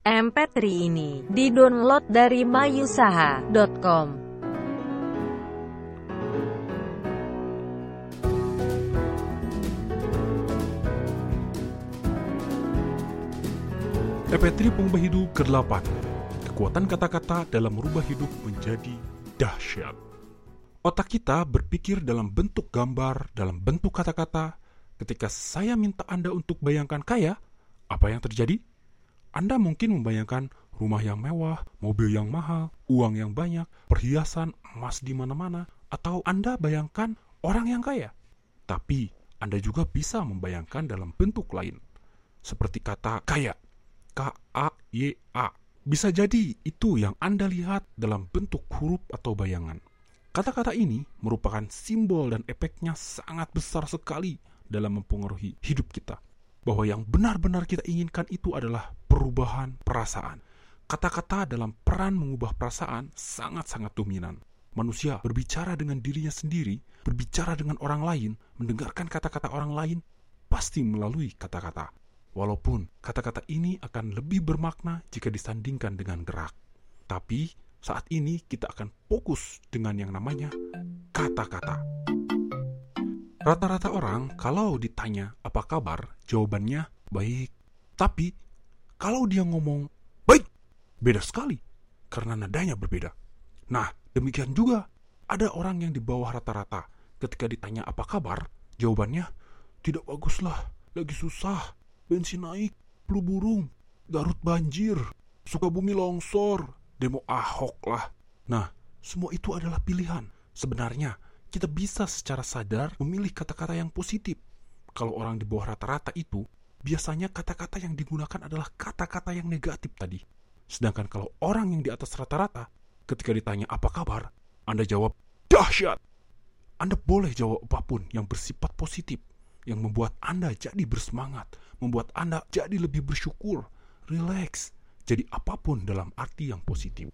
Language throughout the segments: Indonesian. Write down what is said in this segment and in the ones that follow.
MP3 ini didownload dari mayusaha.com. MP3 Pengubah Hidup ke-8. Kekuatan kata-kata dalam merubah hidup menjadi dahsyat. Otak kita berpikir dalam bentuk gambar, dalam bentuk kata-kata. Ketika saya minta Anda untuk bayangkan kaya, apa yang terjadi? Anda mungkin membayangkan rumah yang mewah, mobil yang mahal, uang yang banyak, perhiasan, emas di mana-mana, atau Anda bayangkan orang yang kaya. Tapi Anda juga bisa membayangkan dalam bentuk lain, seperti kata kaya, K-A-Y-A. Bisa jadi itu yang Anda lihat dalam bentuk huruf atau bayangan. Kata-kata ini merupakan simbol dan efeknya sangat besar sekali dalam mempengaruhi hidup kita. Bahwa yang benar-benar kita inginkan itu adalah perubahan perasaan. Kata-kata dalam peran mengubah perasaan sangat-sangat dominan. Manusia berbicara dengan dirinya sendiri, berbicara dengan orang lain, mendengarkan kata-kata orang lain, pasti melalui kata-kata. Walaupun kata-kata ini akan lebih bermakna jika disandingkan dengan gerak. Tapi saat ini kita akan fokus dengan yang namanya kata-kata. Rata-rata orang kalau ditanya apa kabar, jawabannya baik. Tapi kalau dia ngomong baik, beda sekali karena nadanya berbeda. Nah, demikian juga ada orang yang di bawah rata-rata. Ketika ditanya apa kabar, jawabannya tidak baguslah, lagi susah, bensin naik, flu burung, Garut banjir, Sukabumi longsor, demo Ahok lah. Nah, semua itu adalah pilihan. Sebenarnya kita bisa secara sadar memilih kata-kata yang positif. Kalau orang di bawah rata-rata itu, biasanya kata-kata yang digunakan adalah kata-kata yang negatif tadi. Sedangkan kalau orang yang di atas rata-rata, ketika ditanya apa kabar, Anda jawab, dahsyat. Anda boleh jawab apapun yang bersifat positif, yang membuat Anda jadi bersemangat, membuat Anda jadi lebih bersyukur, rileks, jadi apapun dalam arti yang positif.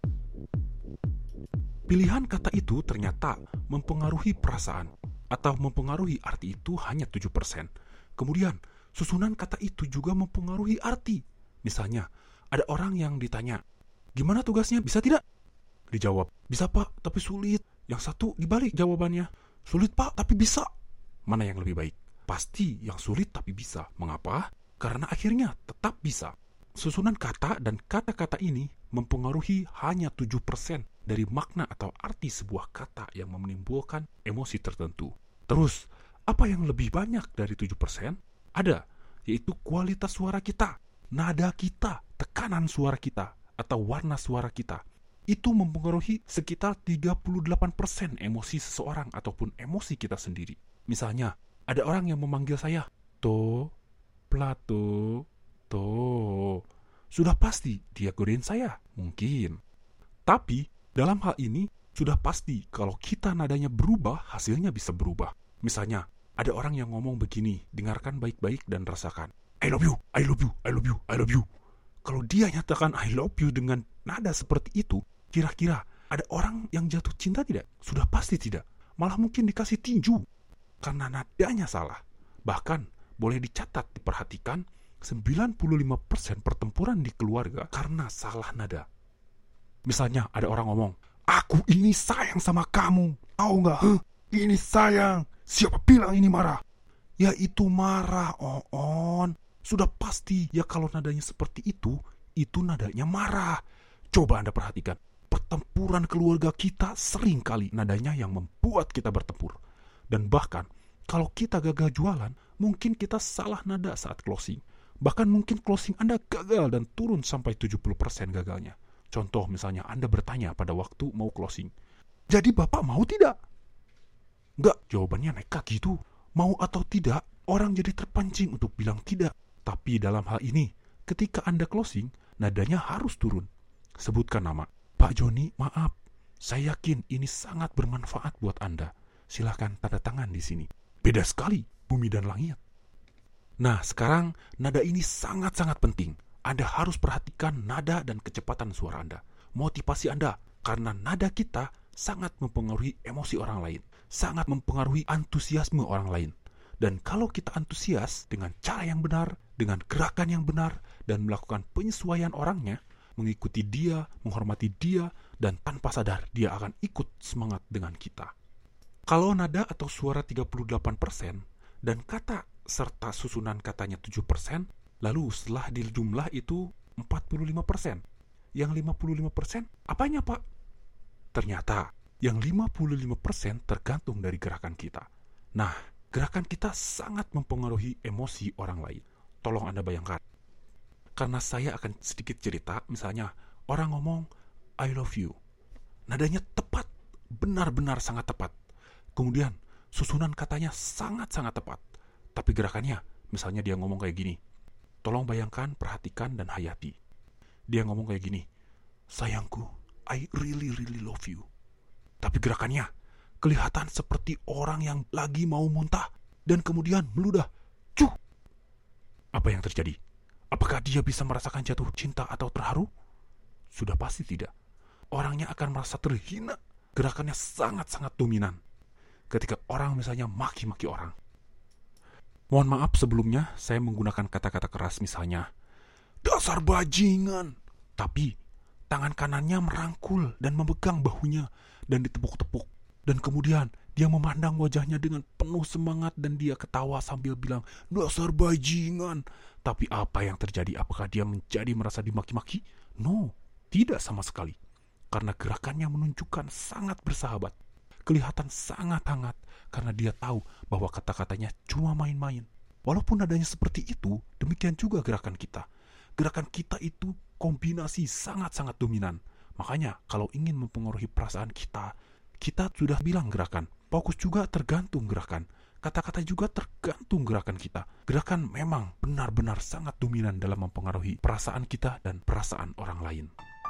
Pilihan kata itu ternyata mempengaruhi perasaan atau mempengaruhi arti itu hanya 7%. Kemudian, susunan kata itu juga mempengaruhi arti. Misalnya, ada orang yang ditanya, gimana tugasnya, bisa tidak? Dijawab, bisa pak, tapi sulit. Yang satu dibalik jawabannya, sulit pak, tapi bisa. Mana yang lebih baik? Pasti yang sulit tapi bisa. Mengapa? Karena akhirnya tetap bisa. Susunan kata dan kata-kata ini mempengaruhi hanya 7% dari makna atau arti sebuah kata yang menimbulkan emosi tertentu. Terus, apa yang lebih banyak dari 7%? Ada, yaitu kualitas suara kita, nada kita, tekanan suara kita, atau warna suara kita. Itu mempengaruhi sekitar 38% emosi seseorang ataupun emosi kita sendiri. Misalnya, ada orang yang memanggil saya, To, Plato, To. Sudah pasti dia godain saya, mungkin. Tapi, dalam hal ini, sudah pasti kalau kita nadanya berubah, hasilnya bisa berubah. Misalnya, ada orang yang ngomong begini, dengarkan baik-baik dan rasakan. I love you, I love you, I love you, I love you. Kalau dia nyatakan I love you dengan nada seperti itu, kira-kira ada orang yang jatuh cinta tidak? Sudah pasti tidak. Malah mungkin dikasih tinju. Karena nadanya salah. Bahkan, boleh dicatat, diperhatikan, 95% pertempuran di keluarga karena salah nada. Misalnya ada orang ngomong, aku ini sayang sama kamu, tahu nggak? Ini sayang. Siapa bilang ini marah? Ya itu marah, on. Sudah pasti ya kalau nadanya seperti itu nadanya marah. Coba Anda perhatikan, pertempuran keluarga kita sering kali nadanya yang membuat kita bertempur. Dan bahkan kalau kita gagal jualan, mungkin kita salah nada saat closing. Bahkan mungkin closing Anda gagal dan turun sampai 70% gagalnya. Contoh misalnya Anda bertanya pada waktu mau closing, jadi Bapak mau tidak? Enggak, jawabannya nekat gitu. Mau atau tidak, orang jadi terpancing untuk bilang tidak. Tapi dalam hal ini, ketika Anda closing, nadanya harus turun. Sebutkan nama. Pak Joni, maaf. Saya yakin ini sangat bermanfaat buat Anda. Silahkan tanda tangan di sini. Beda sekali, bumi dan langit. Nah, sekarang nada ini sangat-sangat penting. Anda harus perhatikan nada dan kecepatan suara Anda. Motivasi Anda, karena nada kita sangat mempengaruhi emosi orang lain. Sangat mempengaruhi antusiasme orang lain. Dan kalau kita antusias dengan cara yang benar, dengan gerakan yang benar dan melakukan penyesuaian orangnya, mengikuti dia, menghormati dia, dan tanpa sadar dia akan ikut semangat dengan kita. Kalau nada atau suara 38% dan kata serta susunan katanya 7%, lalu setelah dijumlah itu 45%. Yang 55% apanya, Pak? Ternyata yang 55% tergantung dari gerakan kita. Nah, gerakan kita sangat mempengaruhi emosi orang lain. Tolong Anda bayangkan. Karena saya akan sedikit cerita, misalnya orang ngomong I love you. Nadanya tepat, benar-benar sangat tepat. Kemudian susunan katanya sangat-sangat tepat. Tapi gerakannya, misalnya dia ngomong kayak gini. Tolong bayangkan, perhatikan, dan hayati. Dia ngomong kayak gini, sayangku, I really love you. Tapi gerakannya kelihatan seperti orang yang lagi mau muntah dan kemudian meludah. Cuh! Apa yang terjadi? Apakah dia bisa merasakan jatuh cinta atau terharu? Sudah pasti tidak. Orangnya akan merasa terhina. Gerakannya sangat-sangat dominan. Ketika orang misalnya maki-maki orang. Mohon maaf sebelumnya saya menggunakan kata-kata keras, misalnya dasar bajingan. Tapi tangan kanannya merangkul dan memegang bahunya dan ditepuk-tepuk. Dan kemudian dia memandang wajahnya dengan penuh semangat dan dia ketawa sambil bilang, dasar bajingan. Tapi apa yang terjadi? Apakah dia menjadi merasa dimaki-maki? No, tidak sama sekali. Karena gerakannya menunjukkan sangat bersahabat. Kelihatan sangat hangat karena dia tahu bahwa kata-katanya cuma main-main. Walaupun nadanya seperti itu, demikian juga gerakan kita. Gerakan kita itu kombinasi sangat-sangat dominan. Makanya kalau ingin mempengaruhi perasaan kita, kita sudah bilang gerakan. Fokus juga tergantung gerakan. Kata-kata juga tergantung gerakan kita. Gerakan memang benar-benar sangat dominan dalam mempengaruhi perasaan kita dan perasaan orang lain.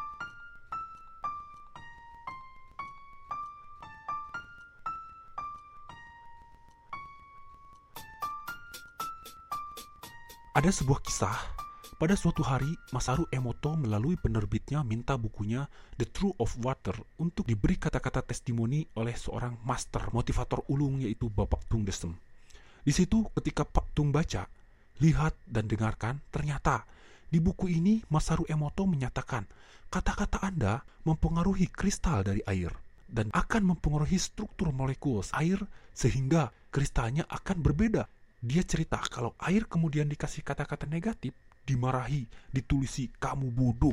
Ada sebuah kisah. Pada suatu hari, Masaru Emoto melalui penerbitnya minta bukunya The Truth of Water untuk diberi kata-kata testimoni oleh seorang master motivator ulung, yaitu Bapak Tung Desem. Di situ ketika Pak Tung baca, lihat dan dengarkan, ternyata di buku ini Masaru Emoto menyatakan kata-kata Anda mempengaruhi kristal dari air dan akan mempengaruhi struktur molekul air sehingga kristalnya akan berbeda. Dia cerita kalau air kemudian dikasih kata-kata negatif, dimarahi, ditulisi kamu bodoh,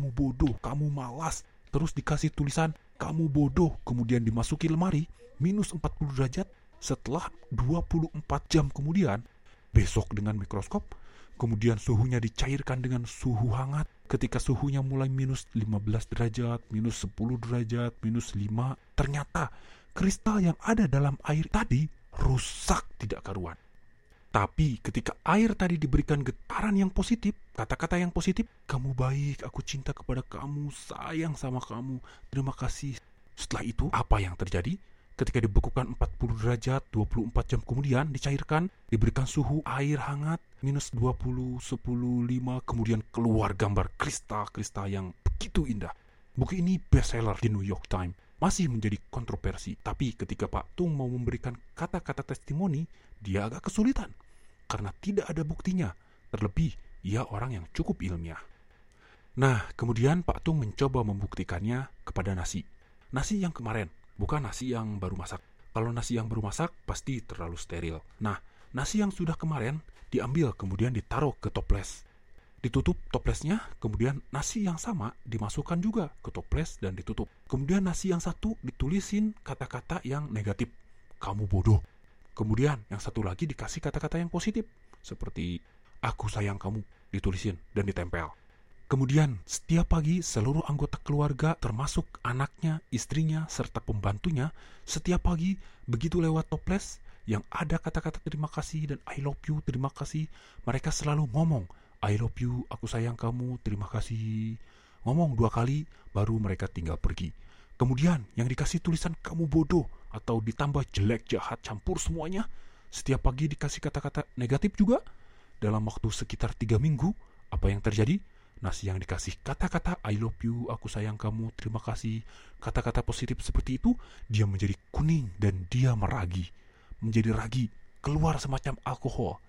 kamu malas, terus dikasih tulisan kamu bodoh, kemudian dimasuki lemari minus 40 derajat. Setelah 24 jam kemudian, besok dengan mikroskop, kemudian suhunya dicairkan dengan suhu hangat. Ketika suhunya mulai minus 15 derajat, minus 10 derajat, minus 5, ternyata kristal yang ada dalam air tadi rusak tidak karuan. Tapi ketika air tadi diberikan getaran yang positif, kata-kata yang positif, kamu baik, aku cinta kepada kamu, sayang sama kamu, terima kasih. Setelah itu, apa yang terjadi? Ketika dibekukan 40 derajat, 24 jam kemudian dicairkan, diberikan suhu air hangat, minus 20, 10, 5, kemudian keluar gambar kristal-kristal yang begitu indah. Buku ini bestseller di New York Times. Masih menjadi kontroversi, tapi ketika Pak Tung mau memberikan kata-kata testimoni, dia agak kesulitan. Karena tidak ada buktinya, terlebih ia orang yang cukup ilmiah. Nah, kemudian Pak Tung mencoba membuktikannya kepada nasi. Nasi yang kemarin, bukan nasi yang baru masak. Kalau nasi yang baru masak, pasti terlalu steril. Nah, nasi yang sudah kemarin diambil kemudian ditaruh ke toples. Ditutup toplesnya, kemudian nasi yang sama dimasukkan juga ke toples dan ditutup. Kemudian nasi yang satu ditulisin kata-kata yang negatif. Kamu bodoh. Kemudian yang satu lagi dikasih kata-kata yang positif. Seperti, aku sayang kamu, ditulisin dan ditempel. Kemudian setiap pagi seluruh anggota keluarga termasuk anaknya, istrinya, serta pembantunya, setiap pagi begitu lewat toples yang ada kata-kata terima kasih dan I love you, terima kasih, mereka selalu ngomong, I love you, aku sayang kamu, terima kasih. Ngomong 2 kali, baru mereka tinggal pergi. Kemudian yang dikasih tulisan kamu bodoh atau ditambah jelek, jahat, campur semuanya, setiap pagi dikasih kata-kata negatif juga. Dalam waktu sekitar 3 minggu, apa yang terjadi? Nasi yang dikasih kata-kata I love you, aku sayang kamu, terima kasih, kata-kata positif seperti itu, dia menjadi kuning dan dia meragi. Menjadi ragi, keluar semacam alkohol.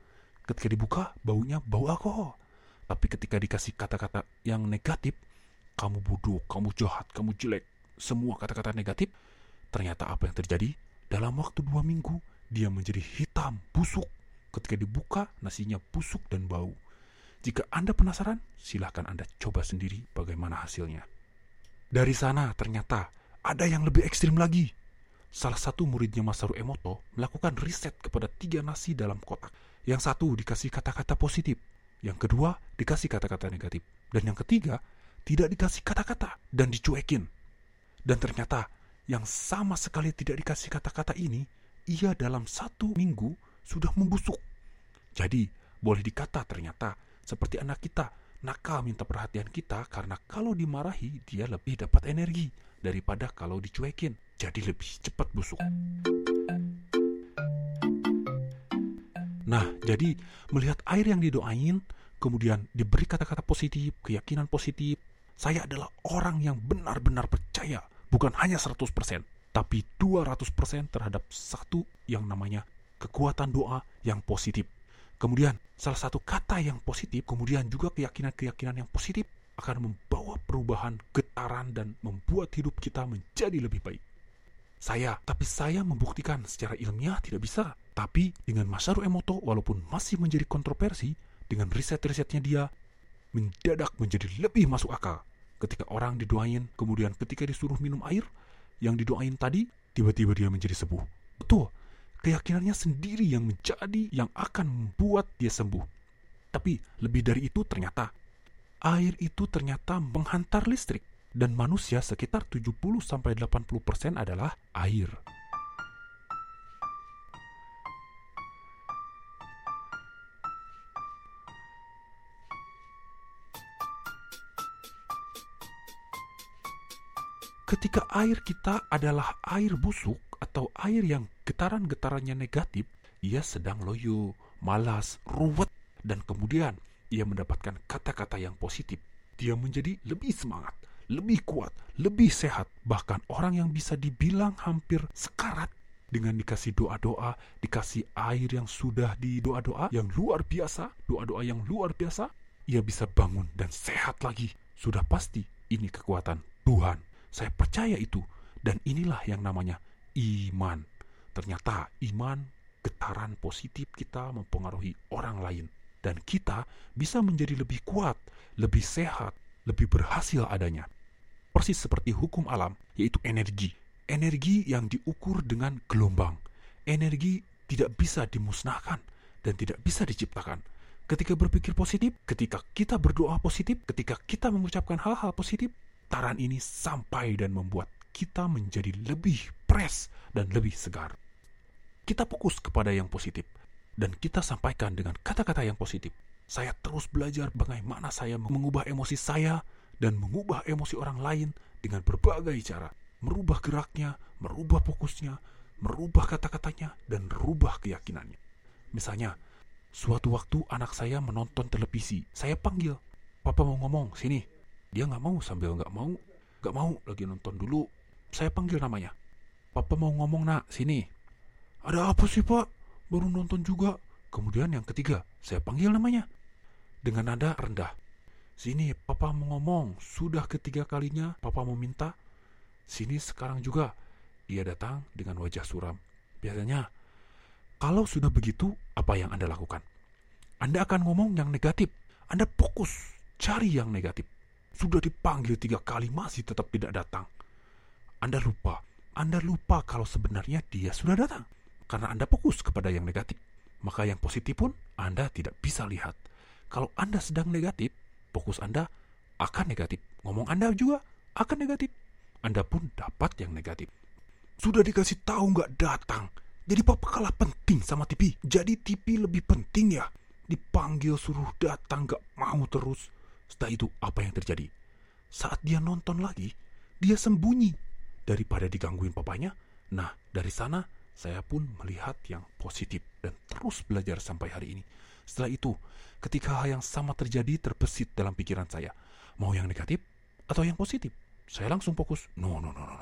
Ketika dibuka, baunya bau alkohol. Tapi ketika dikasih kata-kata yang negatif, kamu bodoh, kamu jahat, kamu jelek, semua kata-kata negatif, ternyata apa yang terjadi? Dalam waktu 2 minggu, dia menjadi hitam, busuk. Ketika dibuka, nasinya busuk dan bau. Jika Anda penasaran, silahkan Anda coba sendiri bagaimana hasilnya. Dari sana ternyata ada yang lebih ekstrim lagi. Salah satu muridnya Masaru Emoto melakukan riset kepada 3 nasi dalam kotak. Yang satu dikasih kata-kata positif, yang kedua dikasih kata-kata negatif, dan yang ketiga tidak dikasih kata-kata dan dicuekin. Dan ternyata yang sama sekali tidak dikasih kata-kata ini, ia dalam 1 minggu sudah membusuk. Jadi boleh dikata ternyata seperti anak kita, nakal minta perhatian kita karena kalau dimarahi dia lebih dapat energi daripada kalau dicuekin. Jadi lebih cepat busuk. Nah, jadi melihat air yang didoain, kemudian diberi kata-kata positif, keyakinan positif, saya adalah orang yang benar-benar percaya, bukan hanya 100%, tapi 200% terhadap satu yang namanya kekuatan doa yang positif. Kemudian, salah satu kata yang positif, kemudian juga keyakinan-keyakinan yang positif akan membawa perubahan, getaran, dan membuat hidup kita menjadi lebih baik. Tapi saya membuktikan secara ilmiah tidak bisa. Tapi dengan Masaru Emoto, walaupun masih menjadi kontroversi, dengan riset-risetnya dia mendadak menjadi lebih masuk akal. Ketika orang didoain, kemudian ketika disuruh minum air yang didoain tadi, tiba-tiba dia menjadi sembuh. Betul, keyakinannya sendiri yang akan membuat dia sembuh. Tapi lebih dari itu ternyata, air itu ternyata menghantar listrik. Dan manusia sekitar 70-80% adalah air. Ketika air kita adalah air busuk atau air yang getaran-getarannya negatif, ia sedang loyo, malas, ruwet, dan kemudian ia mendapatkan kata-kata yang positif. Dia menjadi lebih semangat, lebih kuat, lebih sehat. Bahkan orang yang bisa dibilang hampir sekarat dengan dikasih doa-doa, dikasih air yang sudah di doa-doa yang luar biasa, ia bisa bangun dan sehat lagi. Sudah pasti ini kekuatan Tuhan. Saya percaya itu, dan inilah yang namanya iman. Ternyata iman, getaran positif kita mempengaruhi orang lain, dan kita bisa menjadi lebih kuat, lebih sehat, lebih berhasil adanya. Persis seperti hukum alam, yaitu energi. Energi yang diukur dengan gelombang. Energi tidak bisa dimusnahkan dan tidak bisa diciptakan. Ketika berpikir positif, ketika kita berdoa positif, ketika kita mengucapkan hal-hal positif, getaran ini sampai dan membuat kita menjadi lebih fresh dan lebih segar. Kita fokus kepada yang positif dan kita sampaikan dengan kata-kata yang positif. Saya terus belajar bagaimana saya mengubah emosi saya dan mengubah emosi orang lain dengan berbagai cara. Merubah geraknya, merubah fokusnya, merubah kata-katanya, dan merubah keyakinannya. Misalnya, suatu waktu anak saya menonton televisi. Saya panggil, "Papa mau ngomong, sini." Dia nggak mau, sambil nggak mau lagi nonton dulu. Saya panggil namanya, "Papa mau ngomong, nak, sini." "Ada apa sih, Pak? Baru nonton juga." Kemudian yang ketiga, saya panggil namanya dengan nada rendah. "Sini, Papa mau ngomong." Sudah ketiga kalinya Papa mau minta, "Sini sekarang juga." Ia datang dengan wajah suram. Biasanya, kalau sudah begitu, apa yang Anda lakukan? Anda akan ngomong yang negatif. Anda fokus cari yang negatif. Sudah dipanggil 3 kali masih tetap tidak datang. Anda lupa kalau sebenarnya dia sudah datang. Karena Anda fokus kepada yang negatif. Maka yang positif pun Anda tidak bisa lihat. Kalau Anda sedang negatif, fokus Anda akan negatif. Ngomong Anda juga akan negatif. Anda pun dapat yang negatif. Sudah dikasih tahu nggak datang. Jadi Papa kalah penting sama TV. Jadi TV lebih penting ya. Dipanggil suruh datang nggak mau terus. Setelah itu apa yang terjadi? Saat dia nonton lagi, dia sembunyi. Daripada digangguin papanya. Nah, dari sana saya pun melihat yang positif dan terus belajar sampai hari ini. Setelah itu, ketika hal yang sama terjadi, terbesit dalam pikiran saya. Mau yang negatif atau yang positif? Saya langsung fokus. No.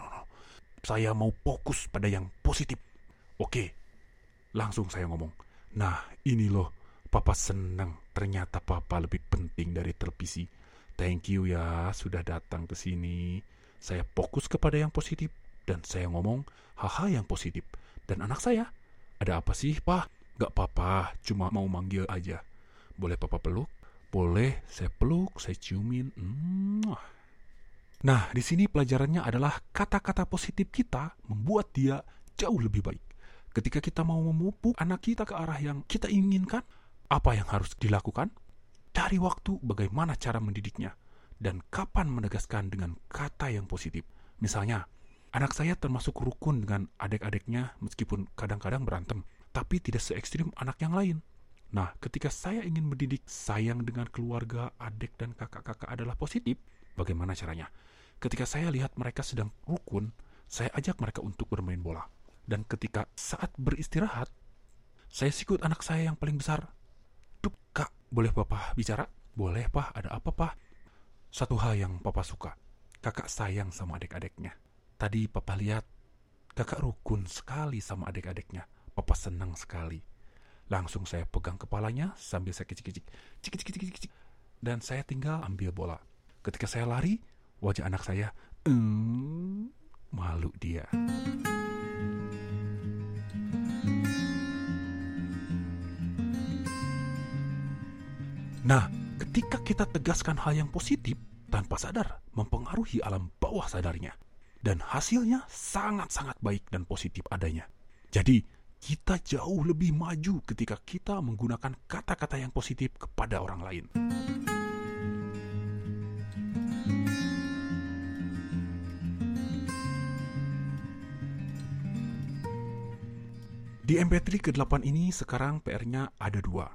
Saya mau fokus pada yang positif. Oke. Langsung saya ngomong, "Nah, ini loh Papa senang, ternyata Papa lebih penting dari televisi. Thank you ya sudah datang ke sini. Saya fokus kepada yang positif dan saya ngomong hal-hal yang positif. Dan anak saya, ada apa sih, Pak? Gak apa-apa, cuma mau manggil aja. Boleh Papa peluk? Boleh, saya peluk, saya ciumin. Nah, di sini pelajarannya adalah kata-kata positif kita membuat dia jauh lebih baik. Ketika kita mau memupuk anak kita ke arah yang kita inginkan, apa yang harus dilakukan? Cari waktu bagaimana cara mendidiknya dan kapan menegaskan dengan kata yang positif. Misalnya, anak saya termasuk rukun dengan adik-adiknya meskipun kadang-kadang berantem, tapi tidak se-ekstrim anak yang lain. Nah, ketika saya ingin mendidik sayang dengan keluarga, adik dan kakak-kakak adalah positif, bagaimana caranya? Ketika saya lihat mereka sedang rukun, saya ajak mereka untuk bermain bola. Dan ketika saat beristirahat, saya sikut anak saya yang paling besar. Duh, Kak, boleh Papa bicara? Boleh, Pak. Ada apa, Pak? Satu hal yang Papa suka. Kakak sayang sama adik-adiknya. Tadi Papa lihat, kakak rukun sekali sama adik-adiknya. Papa senang sekali. Langsung saya pegang kepalanya sambil saya kicik-kicik. Cik-cik-cik-cik. Dan saya tinggal ambil bola. Ketika saya lari, wajah anak saya, malu dia. Nah, ketika kita tegaskan hal yang positif, tanpa sadar mempengaruhi alam bawah sadarnya. Dan hasilnya sangat-sangat baik dan positif adanya. Jadi, kita jauh lebih maju ketika kita menggunakan kata-kata yang positif kepada orang lain. Di MP3 ke-8 ini sekarang PR-nya ada 2.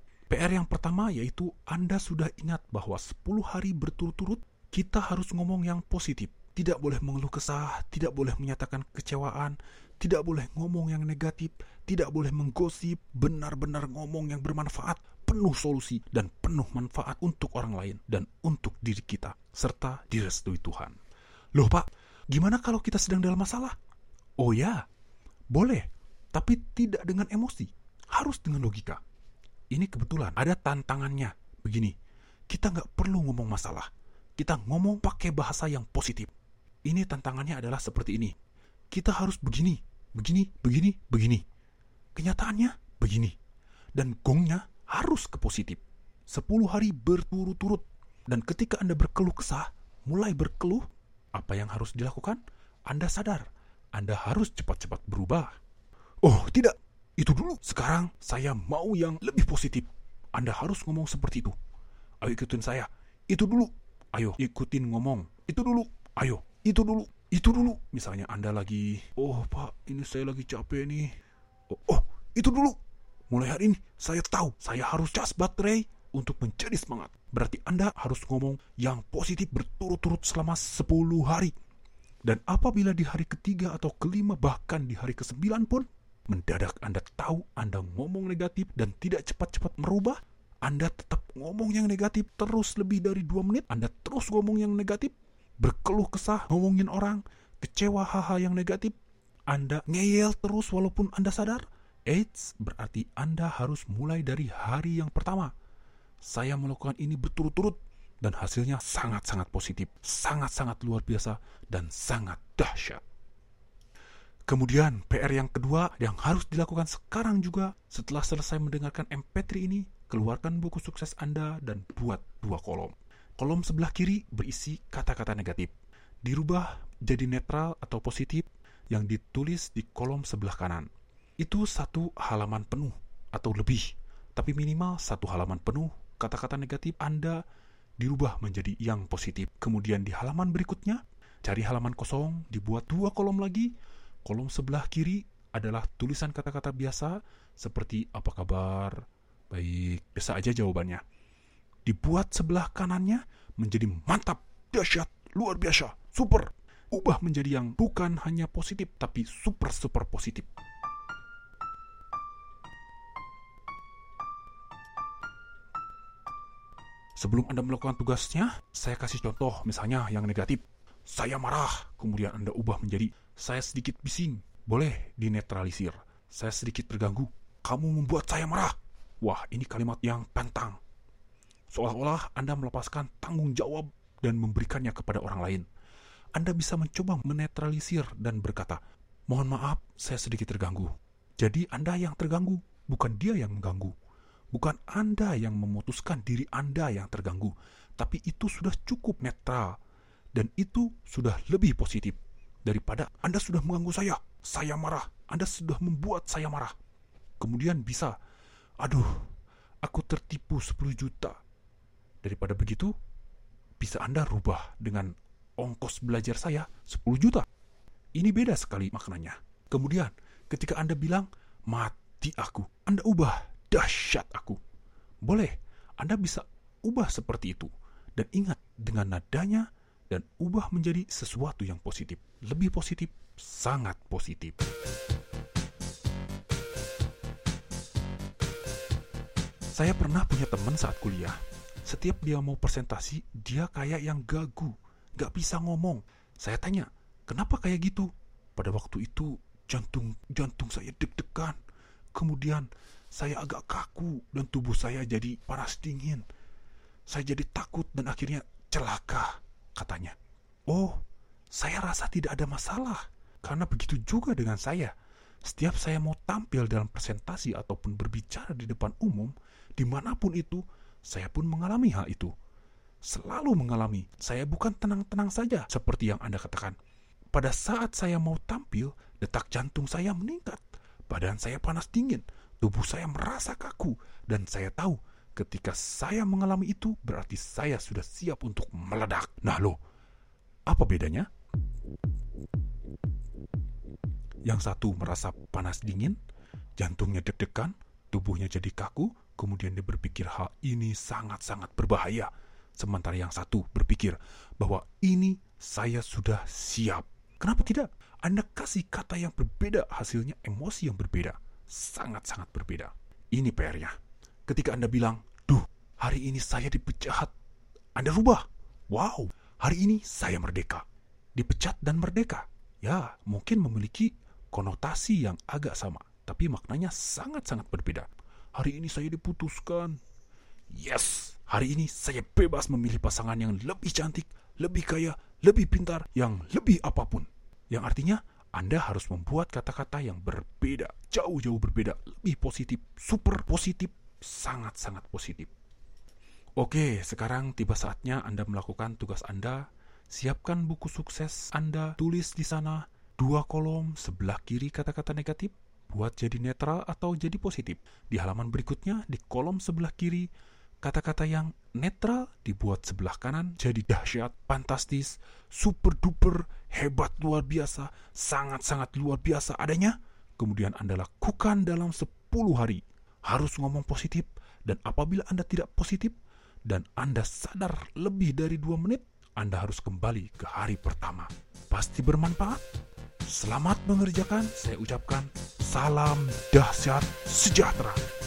PR yang pertama yaitu Anda sudah ingat bahwa 10 hari berturut-turut kita harus ngomong yang positif. Tidak boleh mengeluh kesah, tidak boleh menyatakan kecewaan, tidak boleh ngomong yang negatif, tidak boleh menggosip, benar-benar ngomong yang bermanfaat, penuh solusi dan penuh manfaat untuk orang lain dan untuk diri kita, serta direstui Tuhan. Loh Pak, gimana kalau kita sedang dalam masalah? Oh ya, boleh, tapi tidak dengan emosi, harus dengan logika. Ini kebetulan ada tantangannya. Begini, kita nggak perlu ngomong masalah, kita ngomong pakai bahasa yang positif. Ini tantangannya adalah seperti ini. Kita harus begini, begini, begini, begini. Kenyataannya begini. Dan gongnya harus ke positif. 10 hari berturut-turut. Dan ketika Anda berkeluh kesah, mulai berkeluh, apa yang harus dilakukan? Anda sadar, Anda harus cepat-cepat berubah. Oh tidak, itu dulu. Sekarang saya mau yang lebih positif. Anda harus ngomong seperti itu. Ayo ikutin saya. Itu dulu. Ayo ikutin ngomong. Itu dulu. Ayo. Itu dulu. Misalnya Anda lagi, oh Pak, ini saya lagi capek nih. Oh, itu dulu. Mulai hari ini, saya tahu saya harus cas baterai untuk menjadi semangat. Berarti Anda harus ngomong yang positif berturut-turut selama 10 hari. Dan apabila di hari ketiga atau kelima, bahkan di hari ke-9 pun, mendadak Anda tahu Anda ngomong negatif dan tidak cepat-cepat merubah, Anda tetap ngomong yang negatif terus lebih dari 2 menit, Anda terus ngomong yang negatif, berkeluh kesah, ngomongin orang, kecewa hal-hal yang negatif, Anda ngeyel terus walaupun Anda sadar, berarti Anda harus mulai dari hari yang pertama. Saya melakukan ini berturut-turut dan hasilnya sangat-sangat positif, sangat-sangat luar biasa, dan sangat dahsyat. Kemudian PR yang kedua yang harus dilakukan sekarang juga, setelah selesai mendengarkan MP3 ini, keluarkan buku sukses Anda dan buat 2 kolom. Kolom sebelah kiri berisi kata-kata negatif, dirubah jadi netral atau positif yang ditulis di kolom sebelah kanan. Itu 1 halaman penuh atau lebih, tapi minimal 1 halaman penuh kata-kata negatif Anda dirubah menjadi yang positif. Kemudian di halaman berikutnya, cari halaman kosong, dibuat 2 kolom lagi. Kolom sebelah kiri adalah tulisan kata-kata biasa seperti apa kabar, baik, biasa aja jawabannya. Dibuat sebelah kanannya menjadi mantap, dahsyat, luar biasa, super. Ubah menjadi yang bukan hanya positif, tapi super positif. Sebelum Anda melakukan tugasnya, saya kasih contoh, misalnya yang negatif. Saya marah, kemudian Anda ubah menjadi saya sedikit bising, boleh dinetralisir. Saya sedikit terganggu, kamu membuat saya marah. Wah, ini kalimat yang pantang. Seolah-olah Anda melepaskan tanggung jawab dan memberikannya kepada orang lain. Anda bisa mencoba menetralisir dan berkata, mohon maaf, saya sedikit terganggu. Jadi Anda yang terganggu, bukan dia yang mengganggu. Bukan Anda yang memutuskan diri Anda yang terganggu, tapi itu sudah cukup netral. Dan itu sudah lebih positif daripada Anda sudah mengganggu saya marah, Anda sudah membuat saya marah. Kemudian bisa, aduh, aku tertipu 10 juta. Daripada begitu, bisa Anda rubah dengan ongkos belajar saya 10 juta. Ini beda sekali maknanya. Kemudian, ketika Anda bilang, mati aku, Anda ubah, dahsyat aku. Boleh, Anda bisa ubah seperti itu. Dan ingat, dengan nadanya, dan ubah menjadi sesuatu yang positif. Lebih positif, sangat positif. Saya pernah punya teman saat kuliah. Setiap dia mau presentasi, dia kayak yang gagu, gak bisa ngomong. Saya tanya, kenapa kayak gitu? Pada waktu itu, jantung saya deg-degan. Kemudian, saya agak kaku dan tubuh saya jadi panas dingin. Saya jadi takut dan akhirnya celaka, katanya. Oh, saya rasa tidak ada masalah. Karena begitu juga dengan saya. Setiap saya mau tampil dalam presentasi ataupun berbicara di depan umum, dimanapun itu, saya pun mengalami hal itu. Selalu mengalami. Saya bukan tenang-tenang saja seperti yang Anda katakan. Pada saat saya mau tampil, detak jantung saya meningkat. Badan saya panas dingin. Tubuh saya merasa kaku. Dan saya tahu ketika saya mengalami itu berarti saya sudah siap untuk meledak. Nah loh, apa bedanya? Yang satu merasa panas dingin, jantungnya deg-degan, tubuhnya jadi kaku, kemudian dia berpikir hal ini sangat-sangat berbahaya. Sementara yang satu berpikir bahwa ini saya sudah siap. Kenapa tidak? Anda kasih kata yang berbeda, hasilnya emosi yang berbeda. Sangat-sangat berbeda. Ini PR-nya. Ketika Anda bilang, duh, hari ini saya dipecat. Anda rubah. Wow, hari ini saya merdeka. Dipecat dan merdeka. Ya, mungkin memiliki konotasi yang agak sama. Tapi maknanya sangat-sangat berbeda. Hari ini saya diputuskan. Yes, hari ini saya bebas memilih pasangan yang lebih cantik, lebih kaya, lebih pintar, yang lebih apapun. Yang artinya, Anda harus membuat kata-kata yang berbeda, jauh-jauh berbeda, lebih positif, super positif, sangat-sangat positif. Oke, sekarang tiba saatnya Anda melakukan tugas Anda. Siapkan buku sukses Anda, tulis di sana 2 kolom, sebelah kiri kata-kata negatif, buat jadi netral atau jadi positif. Di halaman berikutnya, di kolom sebelah kiri, kata-kata yang netral dibuat sebelah kanan jadi dahsyat, fantastis, super duper, hebat, luar biasa, sangat-sangat luar biasa adanya. Kemudian Anda lakukan dalam 10 hari. Harus ngomong positif, dan apabila Anda tidak positif, dan Anda sadar lebih dari 2 menit, Anda harus kembali ke hari pertama. Pasti bermanfaat. Selamat mengerjakan, saya ucapkan salam dahsyat sejahtera.